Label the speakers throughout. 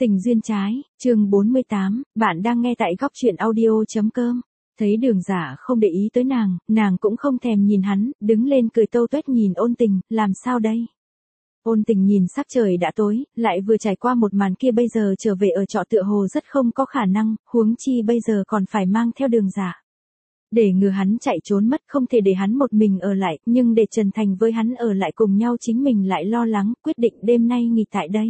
Speaker 1: Tình duyên trái, chương 48, bạn đang nghe tại góc truyện audio.com. Thấy Đường Dạ không để ý tới nàng cũng không thèm nhìn hắn, đứng lên cười tâu tuét nhìn Ôn Tình, làm sao đây? Ôn Tình nhìn sắc trời đã tối, lại vừa trải qua một màn kia bây giờ trở về ở trọ tựa hồ rất không có khả năng, huống chi bây giờ còn phải mang theo Đường Dạ. Để ngừa hắn chạy trốn mất không thể để hắn một mình ở lại, nhưng để Trần Thành với hắn ở lại cùng nhau chính mình lại lo lắng, quyết định đêm nay nghỉ tại đây.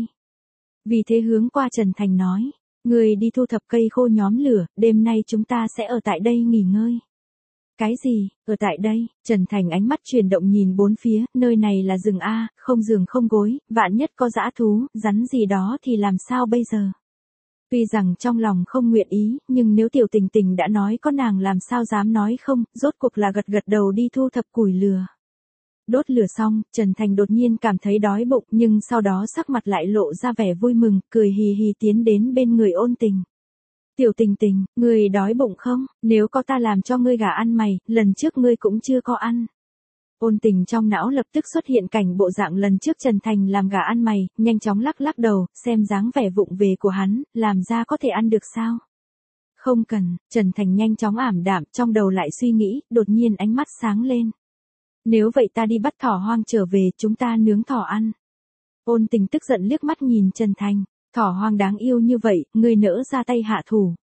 Speaker 1: Vì thế hướng qua Trần Thành nói, người đi thu thập cây khô nhóm lửa, đêm nay chúng ta sẽ ở tại đây nghỉ ngơi. Cái gì, ở tại đây? Trần Thành ánh mắt chuyển động nhìn bốn phía, nơi này là rừng A, không giường không gối, vạn nhất có dã thú, rắn gì đó thì làm sao bây giờ? Tuy rằng trong lòng không nguyện ý, nhưng nếu Tiểu Tình Tình đã nói có nàng làm sao dám nói không, rốt cuộc là gật gật đầu đi thu thập củi lửa. Đốt lửa xong, Trần Thành đột nhiên cảm thấy đói bụng nhưng sau đó sắc mặt lại lộ ra vẻ vui mừng, cười hì hì tiến đến bên người Ôn Tình. Tiểu Tình Tình, người đói bụng không? Nếu có ta làm cho ngươi gà ăn mày, lần trước ngươi cũng chưa có ăn. Ôn Tình trong não lập tức xuất hiện cảnh bộ dạng lần trước Trần Thành làm gà ăn mày, nhanh chóng lắc lắc đầu, xem dáng vẻ vụng về của hắn, làm ra có thể ăn được sao? Không cần, Trần Thành nhanh chóng ảm đạm, trong đầu lại suy nghĩ, đột nhiên ánh mắt sáng lên. Nếu vậy ta đi bắt thỏ hoang trở về, chúng ta nướng thỏ ăn. Ôn Tình tức giận liếc mắt nhìn Trần Thành, thỏ hoang đáng yêu như vậy, ngươi nỡ ra tay hạ thủ.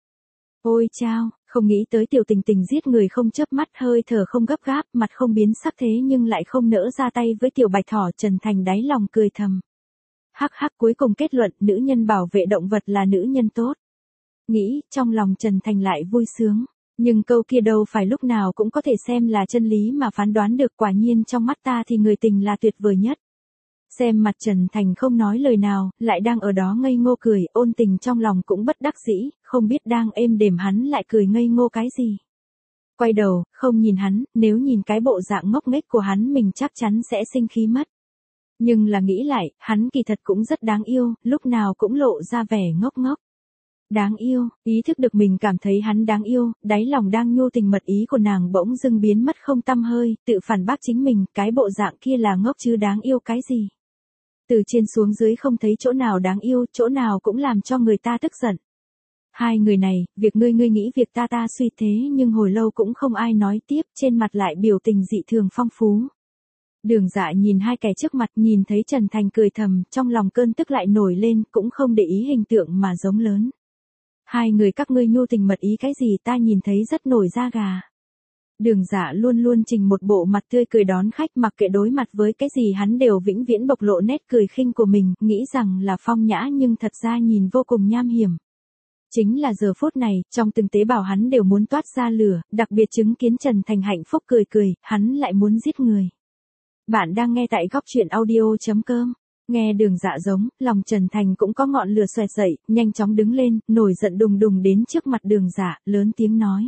Speaker 1: Ôi chao, không nghĩ tới Tiểu Tình Tình giết người không chớp mắt, hơi thở không gấp gáp, mặt không biến sắc thế nhưng lại không nỡ ra tay với tiểu bạch thỏ. Trần Thành đáy lòng cười thầm. Hắc hắc, cuối cùng kết luận nữ nhân bảo vệ động vật là nữ nhân tốt. Nghĩ, trong lòng Trần Thành lại vui sướng. Nhưng câu kia đâu phải lúc nào cũng có thể xem là chân lý mà phán đoán được, quả nhiên trong mắt ta thì người tình là tuyệt vời nhất. Xem mặt Trần Thành không nói lời nào, lại đang ở đó ngây ngô cười, Ôn Tình trong lòng cũng bất đắc dĩ, không biết đang êm đềm hắn lại cười ngây ngô cái gì. Quay đầu, không nhìn hắn, nếu nhìn cái bộ dạng ngốc nghếch của hắn mình chắc chắn sẽ sinh khí mất. Nhưng là nghĩ lại, hắn kỳ thật cũng rất đáng yêu, lúc nào cũng lộ ra vẻ ngốc ngốc. Đáng yêu, ý thức được mình cảm thấy hắn đáng yêu, đáy lòng đang nhô tình mật ý của nàng bỗng dưng biến mất không tăm hơi, tự phản bác chính mình, cái bộ dạng kia là ngốc chứ đáng yêu cái gì. Từ trên xuống dưới không thấy chỗ nào đáng yêu, chỗ nào cũng làm cho người ta tức giận. Hai người này, việc ngươi nghĩ việc ta suy thế nhưng hồi lâu cũng không ai nói tiếp, trên mặt lại biểu tình dị thường phong phú. Đường Dạ nhìn hai kẻ trước mặt, nhìn thấy Trần Thành cười thầm, trong lòng cơn tức lại nổi lên, cũng không để ý hình tượng mà giống lớn. Hai người các ngươi nhu tình mật ý cái gì, ta nhìn thấy rất nổi da gà. Đường Dạ luôn luôn trình một bộ mặt tươi cười đón khách, mặc kệ đối mặt với cái gì hắn đều vĩnh viễn bộc lộ nét cười khinh của mình, nghĩ rằng là phong nhã nhưng thật ra nhìn vô cùng nham hiểm. Chính là giờ phút này, trong từng tế bào hắn đều muốn toát ra lửa, đặc biệt chứng kiến Trần Thành hạnh phúc cười, hắn lại muốn giết người. Bạn đang nghe tại góc truyện audio.com. Nghe Đường Dạ giống, lòng Trần Thành cũng có ngọn lửa xoẹt dậy, nhanh chóng đứng lên, nổi giận đùng đùng đến trước mặt Đường Dạ, lớn tiếng nói.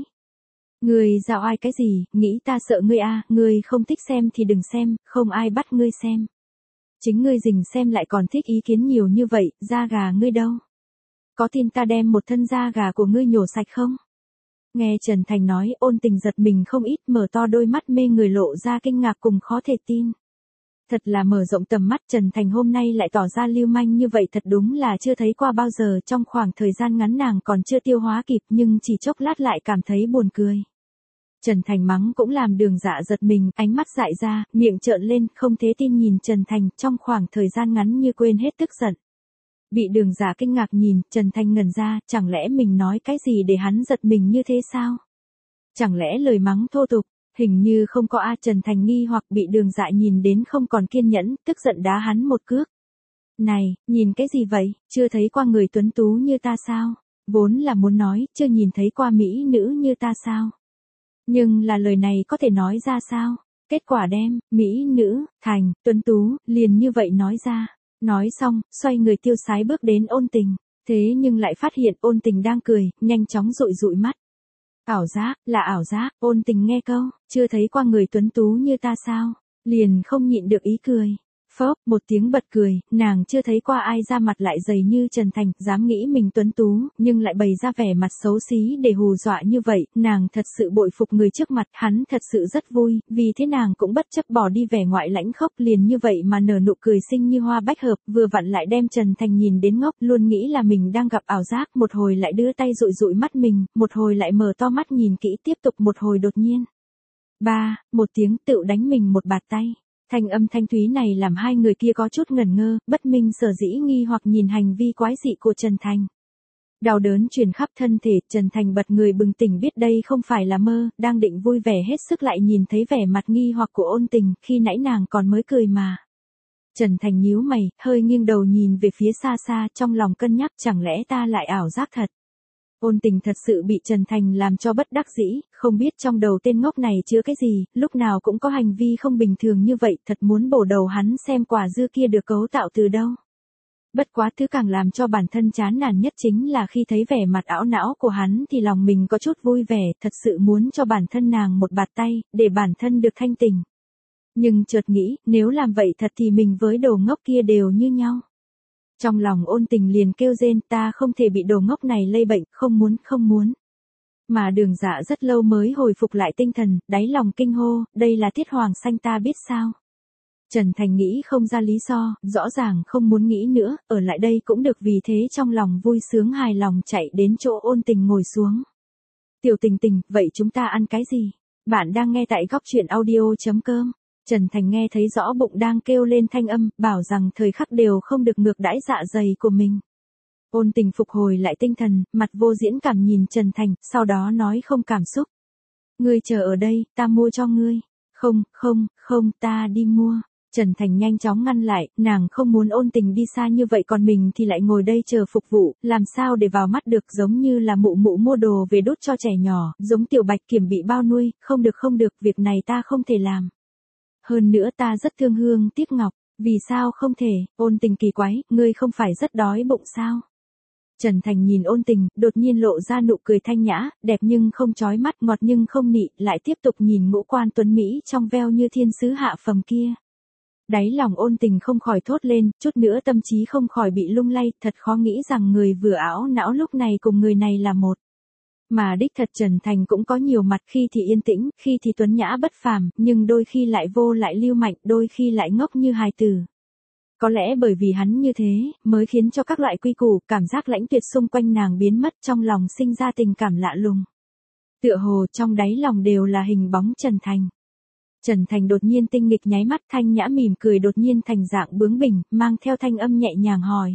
Speaker 1: Ngươi dạo ai cái gì, nghĩ ta sợ ngươi à, ngươi không thích xem thì đừng xem, không ai bắt ngươi xem. Chính ngươi rình xem lại còn thích ý kiến nhiều như vậy, da gà ngươi đâu? Có tin ta đem một thân da gà của ngươi nhổ sạch không? Nghe Trần Thành nói, Ôn Tình giật mình không ít, mở to đôi mắt mê người lộ ra kinh ngạc cùng khó thể tin. Thật là mở rộng tầm mắt, Trần Thành hôm nay lại tỏ ra lưu manh như vậy, thật đúng là chưa thấy qua bao giờ. Trong khoảng thời gian ngắn nàng còn chưa tiêu hóa kịp nhưng chỉ chốc lát lại cảm thấy buồn cười. Trần Thành mắng cũng làm Đường Dạ giật mình, ánh mắt dại ra, miệng trợn lên, không thể tin nhìn Trần Thành, trong khoảng thời gian ngắn như quên hết tức giận. Bị Đường Dạ kinh ngạc nhìn, Trần Thành ngẩn ra, chẳng lẽ mình nói cái gì để hắn giật mình như thế sao? Chẳng lẽ lời mắng thô tục? Hình như không có a. Trần Thành nghi hoặc, bị Đường Dạ nhìn đến không còn kiên nhẫn, tức giận đá hắn một cước. Này, nhìn cái gì vậy, chưa thấy qua người tuấn tú như ta sao? Vốn là muốn nói, chưa nhìn thấy qua mỹ nữ như ta sao? Nhưng là lời này có thể nói ra sao? Kết quả đem, mỹ nữ, thành, tuấn tú, liền như vậy nói ra. Nói xong, xoay người tiêu sái bước đến Ôn Tình. Thế nhưng lại phát hiện Ôn Tình đang cười, nhanh chóng dụi mắt. Ảo giác, là ảo giác, Ôn Tình nghe câu, chưa thấy qua người tuấn tú như ta sao? Liền không nhịn được ý cười. Phốc, một tiếng bật cười, nàng chưa thấy qua ai ra mặt lại dày như Trần Thành, dám nghĩ mình tuấn tú, nhưng lại bày ra vẻ mặt xấu xí để hù dọa như vậy, nàng thật sự bội phục người trước mặt, hắn thật sự rất vui, vì thế nàng cũng bất chấp bỏ đi vẻ ngoại lãnh khốc liền như vậy mà nở nụ cười xinh như hoa bách hợp, vừa vặn lại đem Trần Thành nhìn đến ngốc, luôn nghĩ là mình đang gặp ảo giác, một hồi lại đưa tay dụi dụi mắt mình, một hồi lại mở to mắt nhìn kỹ tiếp tục một hồi đột nhiên. Một tiếng tự đánh mình một bạt tay. Thanh âm thanh thúy này làm hai người kia có chút ngẩn ngơ, bất minh sở dĩ nghi hoặc nhìn hành vi quái dị của Trần Thành. Đau đớn truyền khắp thân thể, Trần Thành bật người bừng tỉnh biết đây không phải là mơ, đang định vui vẻ hết sức lại nhìn thấy vẻ mặt nghi hoặc của Ôn Tình, khi nãy nàng còn mới cười mà. Trần Thành nhíu mày, hơi nghiêng đầu nhìn về phía xa xa, trong lòng cân nhắc chẳng lẽ ta lại ảo giác thật. Ôn Tình thật sự bị Trần Thành làm cho bất đắc dĩ, không biết trong đầu tên ngốc này chứa cái gì, lúc nào cũng có hành vi không bình thường như vậy, thật muốn bổ đầu hắn xem quả dưa kia được cấu tạo từ đâu. Bất quá thứ càng làm cho bản thân chán nản nhất chính là khi thấy vẻ mặt ảo não của hắn thì lòng mình có chút vui vẻ, thật sự muốn cho bản thân nàng một bạt tay, để bản thân được thanh tỉnh. Nhưng chợt nghĩ, nếu làm vậy thật thì mình với đồ ngốc kia đều như nhau. Trong lòng Ôn Tình liền kêu rên, ta không thể bị đồ ngốc này lây bệnh, không muốn. Mà Đường Dạ rất lâu mới hồi phục lại tinh thần, đáy lòng kinh hô, đây là Tiết Hoàng Xanh ta biết sao. Trần Thành nghĩ không ra lý do, rõ ràng không muốn nghĩ nữa, ở lại đây cũng được vì thế trong lòng vui sướng hài lòng chạy đến chỗ Ôn Tình ngồi xuống. Tiểu Tình Tình, vậy chúng ta ăn cái gì? Bạn đang nghe tại góc truyện audio.com. Trần Thành nghe thấy rõ bụng đang kêu lên thanh âm, bảo rằng thời khắc đều không được ngược đãi dạ dày của mình. Ôn Tình phục hồi lại tinh thần, mặt vô diễn cảm nhìn Trần Thành, sau đó nói không cảm xúc. Ngươi chờ ở đây, ta mua cho ngươi. Không, ta đi mua. Trần Thành nhanh chóng ngăn lại, nàng không muốn Ôn Tình đi xa như vậy còn mình thì lại ngồi đây chờ phục vụ, làm sao để vào mắt được giống như là mụ mua đồ về đút cho trẻ nhỏ, giống Tiểu Bạch Kiểm bị bao nuôi, không được, việc này ta không thể làm. Hơn nữa ta rất thương Hương Tiếc Ngọc, vì sao không thể? Ôn Tình kỳ quái, ngươi không phải rất đói bụng sao? Trần Thành nhìn Ôn Tình, đột nhiên lộ ra nụ cười thanh nhã, đẹp nhưng không chói mắt, ngọt nhưng không nị, lại tiếp tục nhìn ngũ quan tuấn Mỹ trong veo như thiên sứ hạ phàm kia. Đáy lòng Ôn Tình không khỏi thốt lên, chút nữa tâm trí không khỏi bị lung lay, thật khó nghĩ rằng người vừa ảo não lúc này cùng người này là một. Mà đích thật Trần Thành cũng có nhiều mặt, khi thì yên tĩnh, khi thì tuấn nhã bất phàm, nhưng đôi khi lại vô lại lưu mạnh, đôi khi lại ngốc như hài tử. Có lẽ bởi vì hắn như thế, mới khiến cho các loại quy củ, cảm giác lãnh tuyệt xung quanh nàng biến mất, trong lòng sinh ra tình cảm lạ lùng. Tựa hồ trong đáy lòng đều là hình bóng Trần Thành. Trần Thành đột nhiên tinh nghịch nháy mắt, thanh nhã mỉm cười đột nhiên thành dạng bướng bỉnh, mang theo thanh âm nhẹ nhàng hỏi.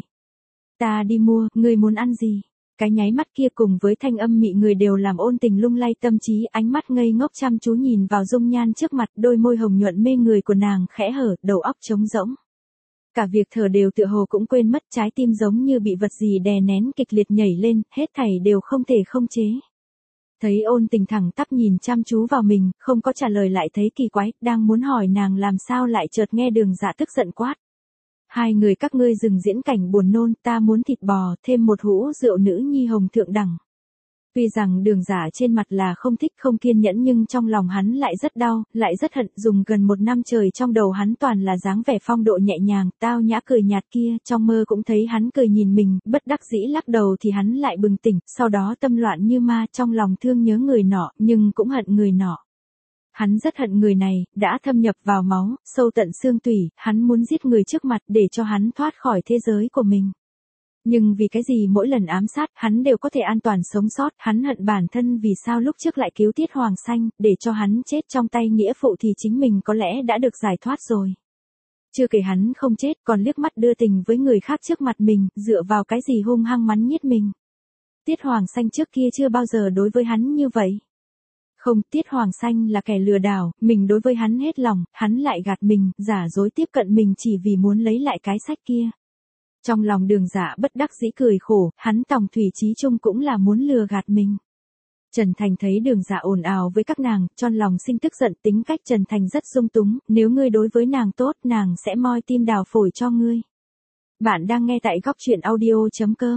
Speaker 1: Ta đi mua, ngươi muốn ăn gì? Cái nháy mắt kia cùng với thanh âm mị người đều làm Ôn Tình lung lay tâm trí, ánh mắt ngây ngốc chăm chú nhìn vào dung nhan trước mặt, đôi môi hồng nhuận mê người của nàng khẽ hở, đầu óc trống rỗng. Cả việc thở đều tựa hồ cũng quên mất, trái tim giống như bị vật gì đè nén kịch liệt nhảy lên, hết thảy đều không thể không chế. Thấy Ôn Tình thẳng tắp nhìn chăm chú vào mình, không có trả lời lại thấy kỳ quái, đang muốn hỏi nàng làm sao lại chợt nghe Đường Dạ tức giận quát. Hai người các ngươi dừng diễn cảnh buồn nôn, ta muốn thịt bò, thêm một hũ rượu nữ nhi hồng thượng đẳng. Tuy rằng Đường Dạ trên mặt là không thích không kiên nhẫn nhưng trong lòng hắn lại rất đau, lại rất hận, dùng gần 1 năm trời trong đầu hắn toàn là dáng vẻ phong độ nhẹ nhàng, tao nhã cười nhạt kia, trong mơ cũng thấy hắn cười nhìn mình, bất đắc dĩ lắc đầu thì hắn lại bừng tỉnh, sau đó tâm loạn như ma, trong lòng thương nhớ người nọ, nhưng cũng hận người nọ. Hắn rất hận người này, đã thâm nhập vào máu, sâu tận xương tủy, hắn muốn giết người trước mặt để cho hắn thoát khỏi thế giới của mình. Nhưng vì cái gì mỗi lần ám sát, hắn đều có thể an toàn sống sót, hắn hận bản thân vì sao lúc trước lại cứu Tiết Hoàng Xanh, để cho hắn chết trong tay nghĩa phụ thì chính mình có lẽ đã được giải thoát rồi. Chưa kể hắn không chết, còn liếc mắt đưa tình với người khác trước mặt mình, dựa vào cái gì hung hăng mắn nhiết mình. Tiết Hoàng Xanh trước kia chưa bao giờ đối với hắn như vậy. Không, Tiết Hoàng Xanh là kẻ lừa đảo, mình đối với hắn hết lòng, hắn lại gạt mình, giả dối tiếp cận mình chỉ vì muốn lấy lại cái sách kia. Trong lòng Đường Dạ bất đắc dĩ cười khổ, hắn tòng thủy chí chung cũng là muốn lừa gạt mình. Trần Thành thấy Đường Dạ ồn ào với các nàng, trong lòng sinh tức giận, tính cách Trần Thành rất dung túng, nếu ngươi đối với nàng tốt, nàng sẽ moi tim đào phổi cho ngươi. Bạn đang nghe tại góc truyện audio.com.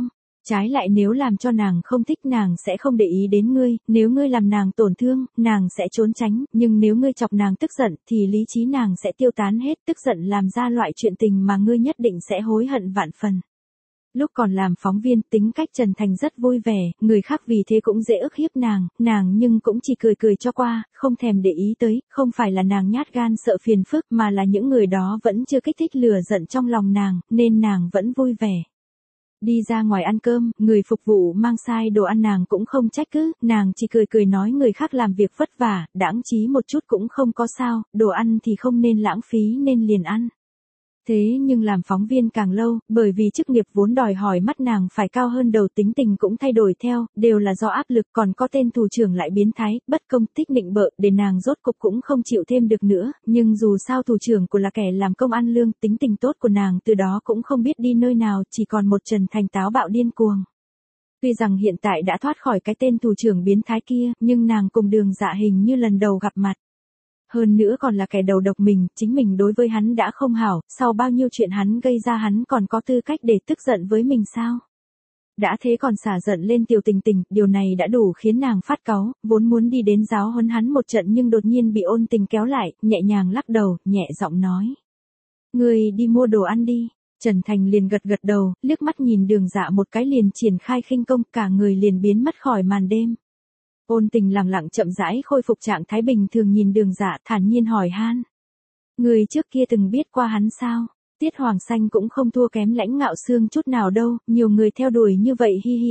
Speaker 1: Trái lại nếu làm cho nàng không thích nàng sẽ không để ý đến ngươi, nếu ngươi làm nàng tổn thương, nàng sẽ trốn tránh, nhưng nếu ngươi chọc nàng tức giận thì lý trí nàng sẽ tiêu tán hết, tức giận làm ra loại chuyện tình mà ngươi nhất định sẽ hối hận vạn phần. Lúc còn làm phóng viên, tính cách Trần Thành rất vui vẻ, người khác vì thế cũng dễ ức hiếp nàng nhưng cũng chỉ cười cười cho qua, không thèm để ý tới, không phải là nàng nhát gan sợ phiền phức mà là những người đó vẫn chưa kích thích lửa giận trong lòng nàng, nên nàng vẫn vui vẻ. Đi ra ngoài ăn cơm, người phục vụ mang sai đồ ăn nàng cũng không trách cứ, nàng chỉ cười cười nói người khác làm việc vất vả, đãng trí một chút cũng không có sao, đồ ăn thì không nên lãng phí nên liền ăn. Thế nhưng làm phóng viên càng lâu, bởi vì chức nghiệp vốn đòi hỏi mắt nàng phải cao hơn đầu, tính tình cũng thay đổi theo, đều là do áp lực, còn có tên thủ trưởng lại biến thái, bất công, thích nịnh bợ, để nàng rốt cục cũng không chịu thêm được nữa, nhưng dù sao thủ trưởng của là kẻ làm công ăn lương, tính tình tốt của nàng từ đó cũng không biết đi nơi nào, chỉ còn một Trần Thành táo bạo điên cuồng. Tuy rằng hiện tại đã thoát khỏi cái tên thủ trưởng biến thái kia, nhưng nàng cùng Đường Dạ hình như lần đầu gặp mặt. Hơn nữa còn là kẻ đầu độc mình, chính mình đối với hắn đã không hảo, sau bao nhiêu chuyện hắn gây ra hắn còn có tư cách để tức giận với mình sao? Đã thế còn xả giận lên Tiểu Tình Tình, điều này đã đủ khiến nàng phát cáu, vốn muốn đi đến giáo huấn hắn một trận nhưng đột nhiên bị Ôn Tình kéo lại, nhẹ nhàng lắc đầu, nhẹ giọng nói. Ngươi đi mua đồ ăn đi. Trần Thành liền gật gật đầu, liếc mắt nhìn Đường Dạ một cái liền triển khai khinh công, cả người liền biến mất khỏi màn đêm. Ôn Tình lặng lặng chậm rãi khôi phục trạng thái bình thường nhìn Đường Dạ thản nhiên hỏi han. Người trước kia từng biết qua hắn sao? Tiết Hoàng Xanh cũng không thua kém Lãnh Ngạo Xương chút nào đâu, nhiều người theo đuổi như vậy hi hi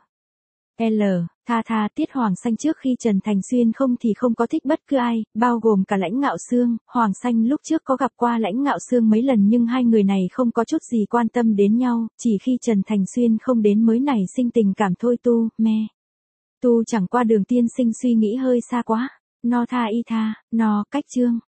Speaker 1: tha Tiết Hoàng Xanh trước khi Trần Thành Xuyên không thì không có thích bất cứ ai, bao gồm cả Lãnh Ngạo Xương, Hoàng Xanh lúc trước có gặp qua Lãnh Ngạo Xương mấy lần nhưng hai người này không có chút gì quan tâm đến nhau, chỉ khi Trần Thành Xuyên không đến mới nảy sinh tình cảm thôi tu chẳng qua Đường tiên sinh suy nghĩ hơi xa quá, no tha y tha, no cách chương.